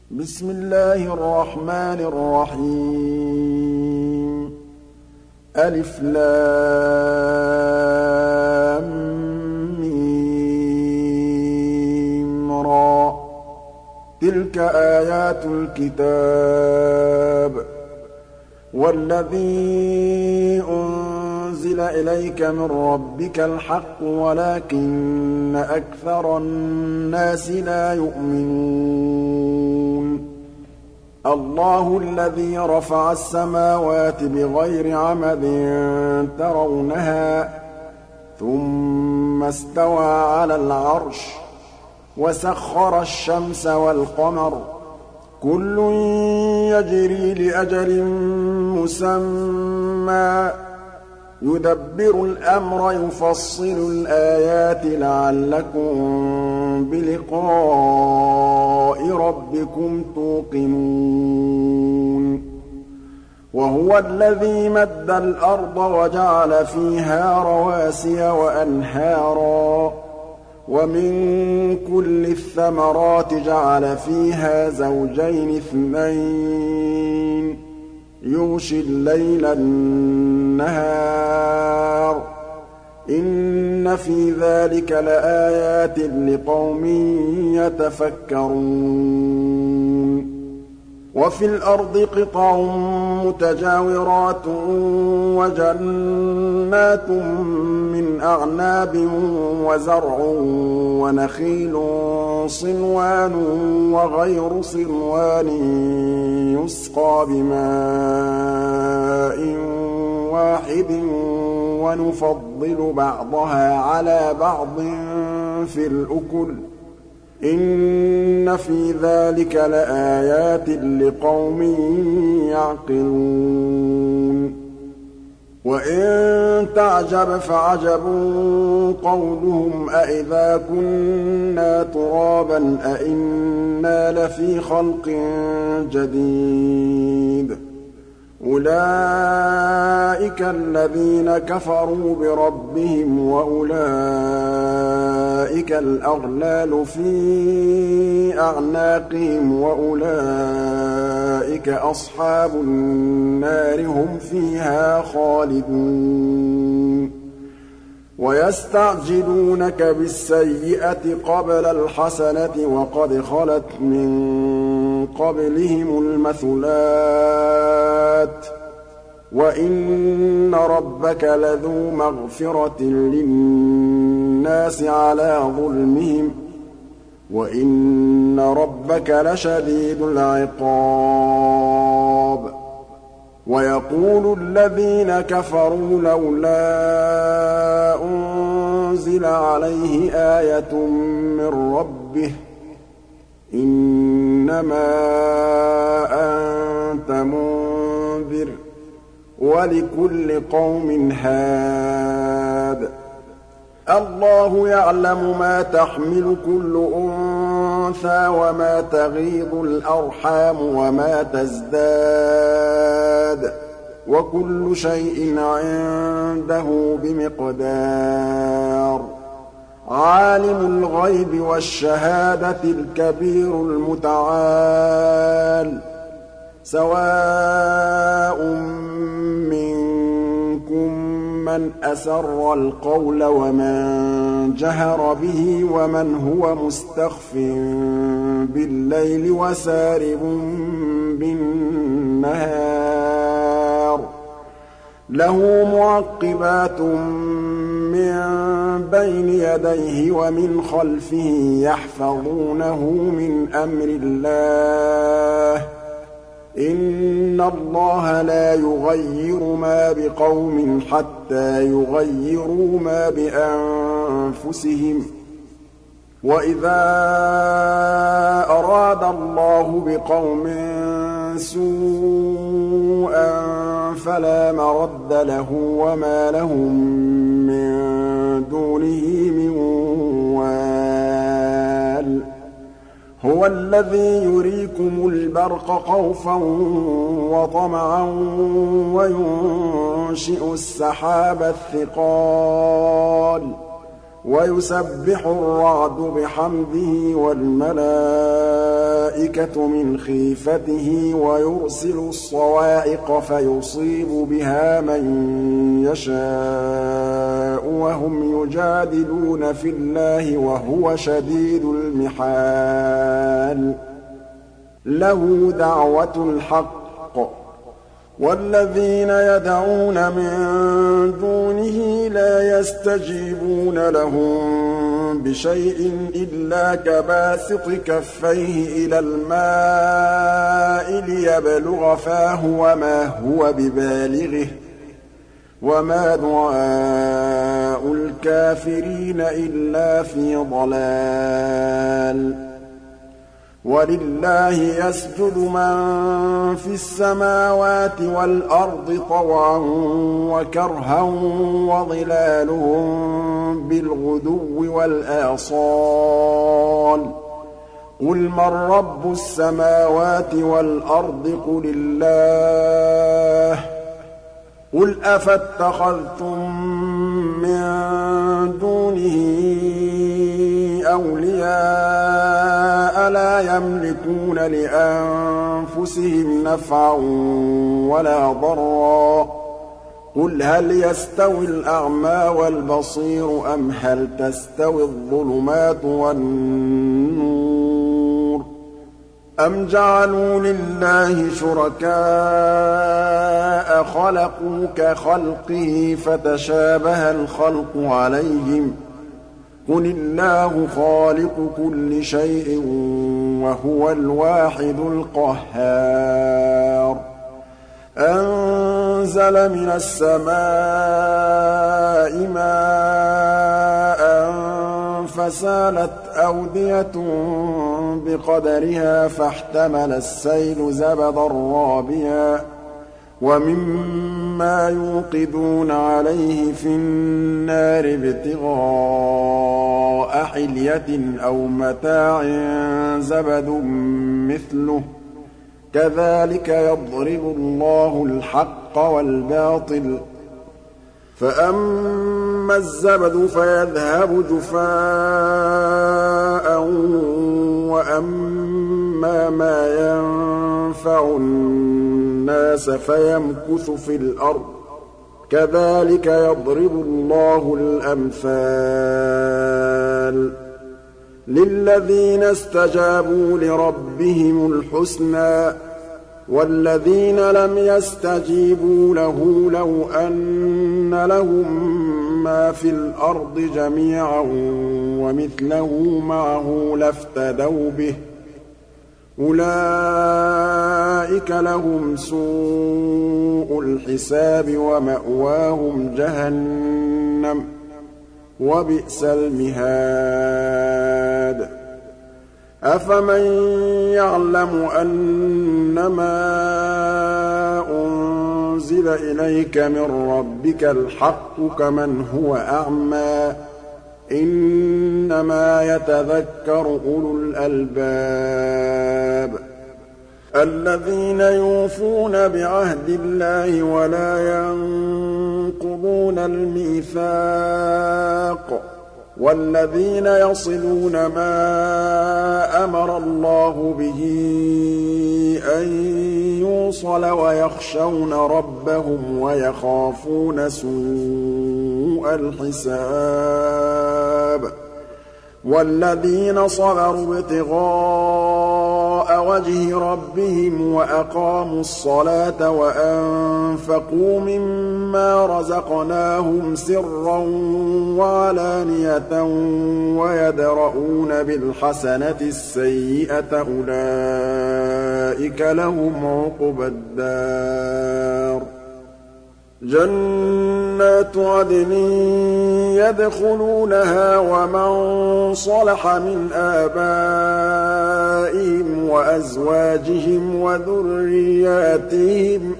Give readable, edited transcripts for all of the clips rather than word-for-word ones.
بسم الله الرحمن الرحيم ألف لام ميم را تلك آيات الكتاب والذي أنزل إليك من ربك الحق ولكن أكثر الناس لا يؤمنون الله الذي رفع السماوات بغير عمد ترونها ثم استوى على العرش وسخر الشمس والقمر كل يجري لأجل مسمى يدبر الأمر يفصل الآيات لعلكم بلقاء ربكم توقنون وهو الذي مد الأرض وجعل فيها رواسي وأنهارا ومن كل الثمرات جعل فيها زوجين اثنين يغشي الليل النهار إن في ذلك لآيات لقوم يتفكرون وفي الأرض قطع متجاورات وجنات من أعناب وزرع ونخيل صنوان وغير صنوان يسقى بماء واحد ونفضل بعضها على بعض في الأكل إن في ذلك لآيات لقوم يعقلون وإن تعجب فعجب قولهم أإذا كنا ترابا أإنا لفي خلق جديد أولئك الذين كفروا بربهم وأولئك الأغلال في أعناقهم وأولئك أصحاب النار هم فيها خالدون ويستعجلونك بالسيئة قبل الحسنة وقد خلت من قبلهم المثلات وإن ربك لذو مغفرة للناس على ظلمهم وإن ربك لشديد العقاب ويقول الذين كفروا لولا أنزل عليه آية من ربه إنما أنت منذر ولكل قوم هاد الله يعلم ما تحمل كل أنثى وما تغيض الأرحام وما تزداد وكل شيء عنده بمقدار عالم الغيب والشهادة الكبير المتعال سواء منكم من أسر القول ومن جهر به ومن هو مستخف بالليل وسارب بالنهار له معقبات من بين يديه ومن خلفه يحفظونه من أمر الله إن الله لا يغير ما بقوم حتى يغيروا ما بأنفسهم وإذا أراد الله بقوم سوءا فلا مرد له وما لهم من دونه من وال هو الذي يريكم البرق خوفا وطمعا وينشئ السحاب الثقال وَيُسَبِّحُ الرَّعْدُ بِحَمْدِهِ وَالْمَلَائِكَةُ مِنْ خِيفَتِهِ وَيُرْسِلُ الصَّوَاعِقَ فَيُصِيبُ بِهَا مَن يَشَاءُ وَهُمْ يُجَادِلُونَ فِي اللَّهِ وَهُوَ شَدِيدُ الْمِحَالِ لَهُ دَعْوَةُ الْحَقِّ وَالَّذِينَ يَدْعُونَ مِن دُونِهِ لَا يَسْتَجِيبُونَ لَهُم بِشَيْءٍ إِلَّا كَبَاسِطِ كَفَّيْهِ إِلَى الْمَاءِ لِيَبْلُغَ فَاهُ وَمَا هُوَ بِبَالِغِهِ وَمَا دُعَاءُ الْكَافِرِينَ إِلَّا فِي ضَلَالٍ وَلِلَّهِ يَسْجُدُ مَن فِي السَّمَاوَاتِ وَالْأَرْضِ طَوْعًا وَكَرْهًا وَظِلَالُهُم بِالْغُدُوِّ وَالْآصَالِ قُلْ مَن رَّبُّ السَّمَاوَاتِ وَالْأَرْضِ قُلِ اللَّهُ قُلْ أَفَاتَّخَذْتُم مِّن دُونِهِ أَوْلِيَاءَ لَا يَمْلِكُونَ لِأَنفُسِهِمْ نَفْعًا وَلَا ضَرًّا قُلْ هَلْ يَسْتَوِي الْأَعْمَىٰ وَالْبَصِيرُ أَمْ هَلْ تَسْتَوِي الظُّلُمَاتُ وَالنُّورُ أَمْ جَعَلُوا لِلَّهِ شُرَكَاءَ خَلَقُوا كَخَلْقِهِ فَتَشَابَهَ الْخَلْقُ عَلَيْهِمْ ۚ قُلِ اللَّهُ خَالِقُ كُلِّ شَيْءٍ وَهُوَ الْوَاحِدُ الْقَهَّارُ أَنزَلَ مِنَ السَّمَاءِ مَاءً فَسَالَتْ أَوْدِيَةٌ بِقَدَرِهَا فَاحْتَمَلَ السَّيْلُ زَبَدًا رَّابِيًا وَمِمَّا يُوقِدُونَ عَلَيْهِ فِي النَّارِ ابْتِغَاءَ حِلْيَةٍ أَوْ مَتَاعٍ زَبَدٌ مِّثْلُهُ ۚ كَذَٰلِكَ يَضْرِبُ اللَّهُ الْحَقَّ وَالْبَاطِلَ ۚ فَأَمَّا الزَّبَدُ فَيَذْهَبُ جُفَاءً وَأَمَّا مَا يَنفَعُ النَّاسَ فَيَمْكُثُ فِي الْأَرْضِ ۚ كَذَٰلِكَ يَضْرِبُ اللَّهُ الْأَمْثَالَ لِلَّذِينَ اسْتَجَابُوا لِرَبِّهِمُ الْحُسْنَىٰ ۚ وَالَّذِينَ لَمْ يَسْتَجِيبُوا لَهُ لَوْ أَنَّ لَهُم مَّا فِي الْأَرْضِ جَمِيعًا وَمِثْلَهُ مَعَهُ لَافْتَدَوْا بِهِ ۚ أُولَٰئِكَ لَهُمْ سُوءُ الْحِسَابِ وَمَأْوَاهُمْ جَهَنَّمُ ۖ وَبِئْسَ الْمِهَادُ أَفَمَن يَعْلَمُ أَنَّمَا أُنزِلَ إِلَيْكَ مِن رَّبِّكَ الْحَقُّ كَمَنْ هُوَ أَعْمَىٰ ۚ إِنَّمَا يَتَذَكَّرُ أُولُو الْأَلْبَابِ الَّذِينَ يُوفُونَ بِعَهْدِ اللَّهِ وَلَا يَنقُضُونَ الْمِيثَاقَ وَالَّذِينَ يَصِلُونَ مَا أَمَرَ اللَّهُ بِهِ أَن يُوصَلَ وَيَخْشَوْنَ رَبَّهُمْ وَيَخَافُونَ سُوءَ الْحِسَابِ وَالَّذِينَ صَبَرُوا ابْتِغَاءَ وَجْهِ رَبِّهِمْ وَأَقَامُوا الصَّلَاةَ وَأَنفَقُوا مِمَّا رَزَقْنَاهُمْ سِرًّا وَعَلَانِيَةً وَيَدْرَءُونَ بِالْحَسَنَةِ السَّيِّئَةَ أُولَٰئِكَ لَهُمْ عُقْبَى الدَّارِ جَنَّاتُ عَدْنٍ يَدْخُلُونَهَا وَمَن صَلَحَ مِنْ آبَائِهِمْ وَأَزْوَاجِهِمْ وَذُرِّيَّاتِهِمْ ۖ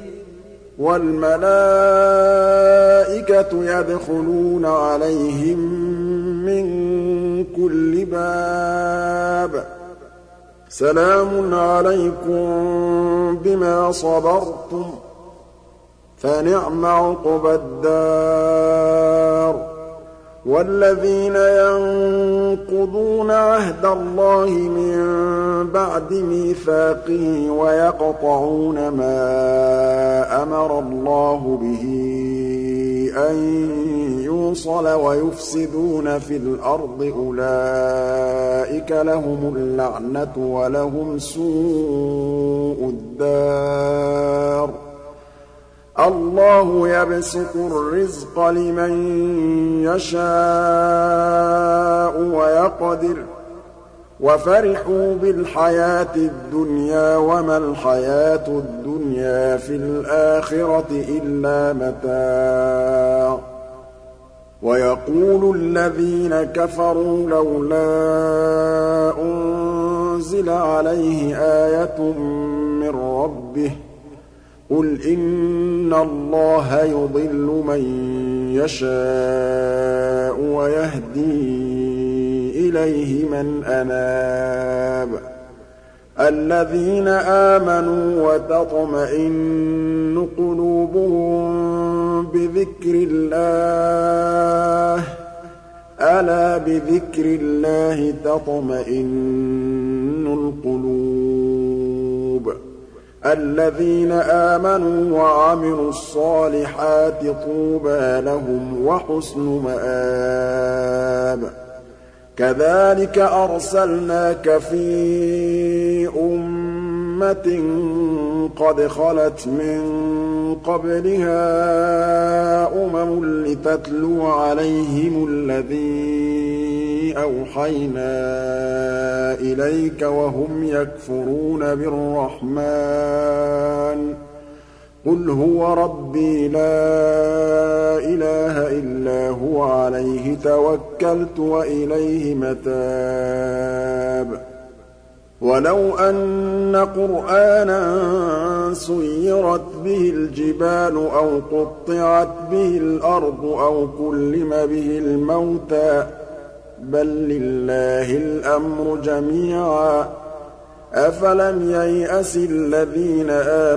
وَالْمَلَائِكَةُ يَدْخُلُونَ عَلَيْهِم مِّن كُلِّ بَابٍ سَلَامٌ عَلَيْكُم بِمَا صَبَرْتُمْ ۚ فَنِعْمَ عُقْبَى الدَّارِ وَالَّذِينَ يَنقُضُونَ عَهْدَ اللَّهِ مِن بَعْدِ مِيثَاقِهِ وَيَقْطَعُونَ مَا أَمَرَ اللَّهُ بِهِ أَن يُوصَلَ وَيُفْسِدُونَ فِي الْأَرْضِ أُولَٰئِكَ لَهُمُ اللَّعْنَةُ وَلَهُمْ سُوءُ الدَّارِ اللَّهُ يَبْسُطُ الرِّزْقَ لِمَن يَشَاءُ وَيَقْدِرُ ۚ وَفَرِحُوا بِالْحَيَاةِ الدُّنْيَا وَمَا الْحَيَاةُ الدُّنْيَا فِي الْآخِرَةِ إِلَّا مَتَاعٌ وَيَقُولُ الَّذِينَ كَفَرُوا لَوْلَا أُنزِلَ عَلَيْهِ آيَةٌ مِّن رَّبِّهِ ۗ قُلْ إِنَّ اللَّهَ يُضِلُّ مَن يَشَاءُ وَيَهْدِي إِلَيْهِ مَنْ أَنَابَ الَّذِينَ آمَنُوا وَتَطْمَئِنُّ قُلُوبُهُم بِذِكْرِ اللَّهِ ۗ أَلَا بِذِكْرِ اللَّهِ تَطْمَئِنُّ الْقُلُوبُ الَّذِينَ آمَنُوا وَعَمِلُوا الصَّالِحَاتِ طُوبَىٰ لَهُمْ وَحُسْنُ مَآبٍ كَذَٰلِكَ أَرْسَلْنَاكَ فِي أُمَّةٍ قَدْ خَلَتْ مِن قَبْلِهَا لِتَتْلُوَ عَلَيْهِمُ الَّذِي أَوْحَيْنَا إِلَيْكَ وَهُمْ يَكْفُرُونَ بِالرَّحْمَٰنِ قُلْ هُوَ رَبِّي لَا إِلَٰهَ إِلَّا هُوَ عَلَيْهِ تَوَكَّلْتُ وَإِلَيْهِ مَتَابِ وَلَوْ أَنَّ قُرْآنًا سُيِّرَتْ بِهِ الْجِبَالُ أَوْ قُطِّعَتْ بِهِ الْأَرْضُ أَوْ كُلِّمَ بِهِ الْمَوْتَىٰ بَل لِّلَّهِ الْأَمْرُ جَمِيعًا ۗ أَفَلَمْ يَيْأَسِ الَّذِينَ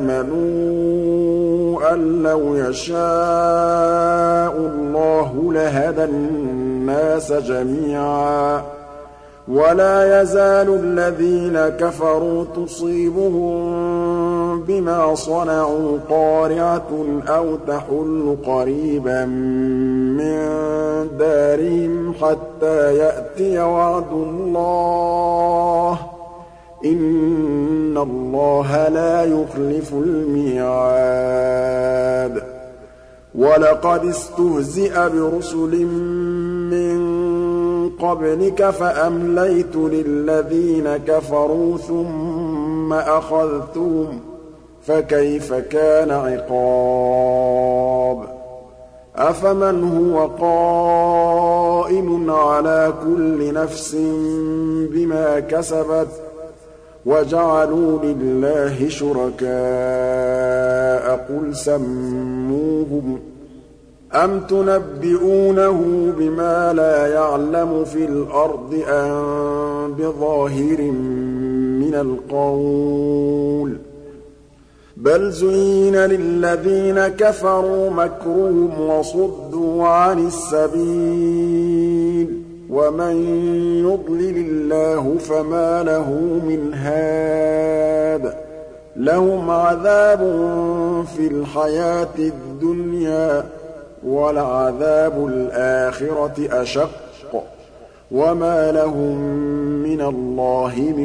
آمَنُوا أَن لَّوْ يَشَاءُ اللَّهُ لَهَدَى النَّاسَ جَمِيعًا ۗ وَلَا يَزَالُ الَّذِينَ كَفَرُوا تُصِيبُهُم بِمَا صَنَعُوا قَارِعَةٌ أَوْ تَحُلُّ قَرِيبًا مِّن دَارِهِمْ حَتَّىٰ يَأْتِيَ وَعْدُ اللَّهِ ۚ إِنَّ اللَّهَ لَا يُخْلِفُ الْمِيعَادَ وَلَقَدِ اسْتُهْزِئَ بِرُسُلٍ مِّن قَبْلِكَ فَأَمْلَيْتُ لِلَّذِينَ كَفَرُوا ثُمَّ أَخَذْتُهُمْ ۖ فَكَيْفَ كَانَ عِقَابِ أَفَمَنْ هُوَ قَائِمٌ عَلَىٰ كُلِّ نَفْسٍ بِمَا كَسَبَتْ وَجَعَلُوا لِلَّهِ شُرَكَاءَ قُلْ سَمُّوهُمْ أَمْ تُنَبِّئُونَهُ بِمَا لَا يَعْلَمُ فِي الْأَرْضِ أَم بِظَاهِرٍ مِّنَ الْقَوْلِ ۗ بَلْ زُيِّنَ لِلَّذِينَ كَفَرُوا مَكْرُهُمْ وَصُدُّوا عَنِ السَّبِيلِ ۗ وَمَن يُضْلِلِ اللَّهُ فَمَا لَهُ مِنْ هَادٍ لَّهُمْ عَذَابٌ في الْحَيَاةِ الدُّنْيَا وَلَعَذَابُ الْآخِرَةِ أَشَقُّ وَمَا لَهُم مِّنَ اللَّهِ مِن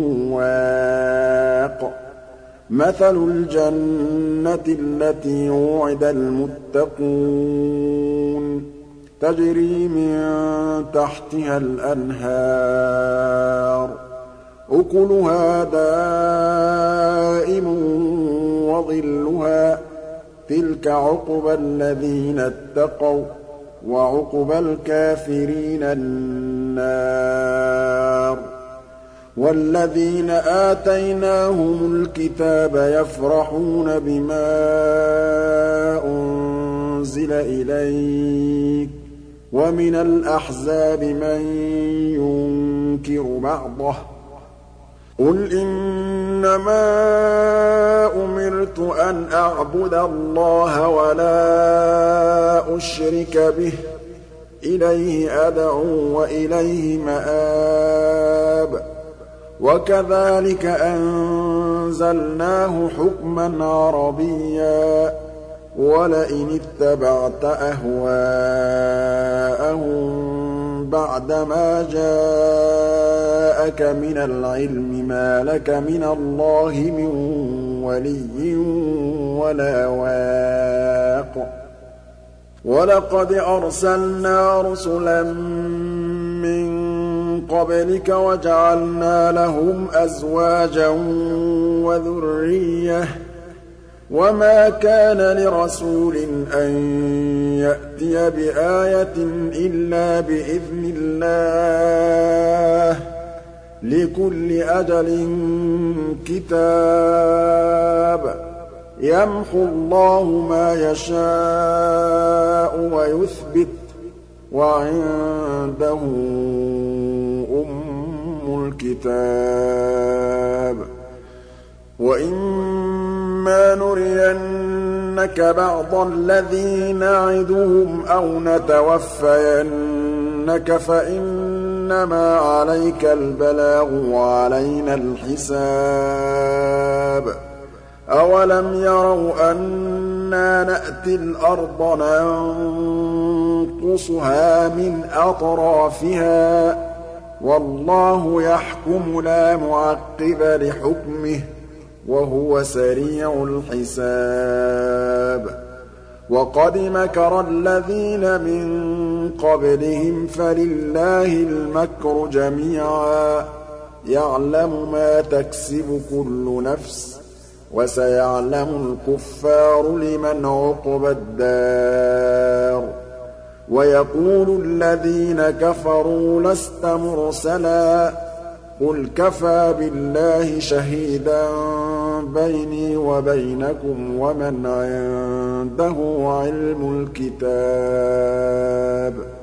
وَاقٍ مَثَلُ الْجَنَّةِ الَّتِي وُعِدَ الْمُتَّقُونَ تَجْرِي مِن تَحْتِهَا الْأَنْهَارُ أُكُلُهَا دَائِمٌ وَظِلُّهَا ۚ تِلْكَ عُقْبَى الَّذِينَ اتَّقَوا ۖ وَّعُقْبَى الْكَافِرِينَ النَّارُ وَالَّذِينَ آتَيْنَاهُمُ الْكِتَابَ يَفْرَحُونَ بِمَا أُنزِلَ إِلَيْكَ ۖ وَمِنَ الْأَحْزَابِ مَن يُنكِرُ بَعْضَهُ ۚ قُلْ إِنَّمَا أُمِرْتُ أَنْ أَعْبُدَ اللَّهَ وَلَا أُشْرِكَ بِهِ ۚ إِلَيْهِ أَدْعُو وَإِلَيْهِ مَآبِ وَكَذَٰلِكَ أَنزَلْنَاهُ حُكْمًا عَرَبِيًّا ۚ وَلَئِنِ اتَّبَعْتَ أَهْوَاءَهُم بَعْدَمَا جَاءَكَ مِنَ الْعِلْمِ مَا لَكَ مِنَ اللَّهِ مِن وَلِيٍّ وَلَا وَاقٍ وَلَقَدْ أَرْسَلْنَا رُسُلًا مِّن قَبْلِكَ وَجَعَلْنَا لَهُمْ أَزْوَاجًا وَذُرِّيَّةً ۚ وَمَا كَانَ لِرَسُولٍ أَن يَأْتِيَ بِآيَةٍ إِلَّا بِإِذْنِ اللَّهِ ۗ لِكُلِّ أَجَلٍ كِتَابٌ يَمْحُو اللَّهُ مَا يَشَاءُ وَيُثْبِتُ ۖ وَعِندَهُ أُمُّ الْكِتَابِ وَإِمَّا نُرِيَنَّكَ بَعْضَ الَّذِي نَعِدُهُمْ أَوْ نَتَوَفَّيَنَّكَ فَإِنَّمَا عَلَيْكَ الْبَلَاغُ وَعَلَيْنَا الْحِسَابُ أَوَلَمْ يَرَوْا أَنَّا نَأْتِي الْأَرْضَ نَنقُصُهَا مِنْ أَطْرَافِهَا ۚ وَاللَّهُ يَحْكُمُ لَا مُعَقِّبَ لِحُكْمِهِ ۚ وَهُوَ سَرِيعُ الْحِسَابِ وَقَدْ مَكَرَ الَّذِينَ مِن قَبْلِهِمْ فَلِلَّهِ الْمَكْرُ جَمِيعًا ۖ يَعْلَمُ مَا تَكْسِبُ كُلُّ نَفْسٍ ۗ وَسَيَعْلَمُ الْكُفَّارُ لِمَنْ عُقْبَى الدَّارِ وَيَقُولُ الَّذِينَ كَفَرُوا لَسْتَ مُرْسَلًا ۚ قُلْ كَفَىٰ بِاللَّهِ شَهِيدًا بَيْنِي وَبَيْنَكُمْ وَمَنْ عِندَهُ عِلْمُ الْكِتَابِ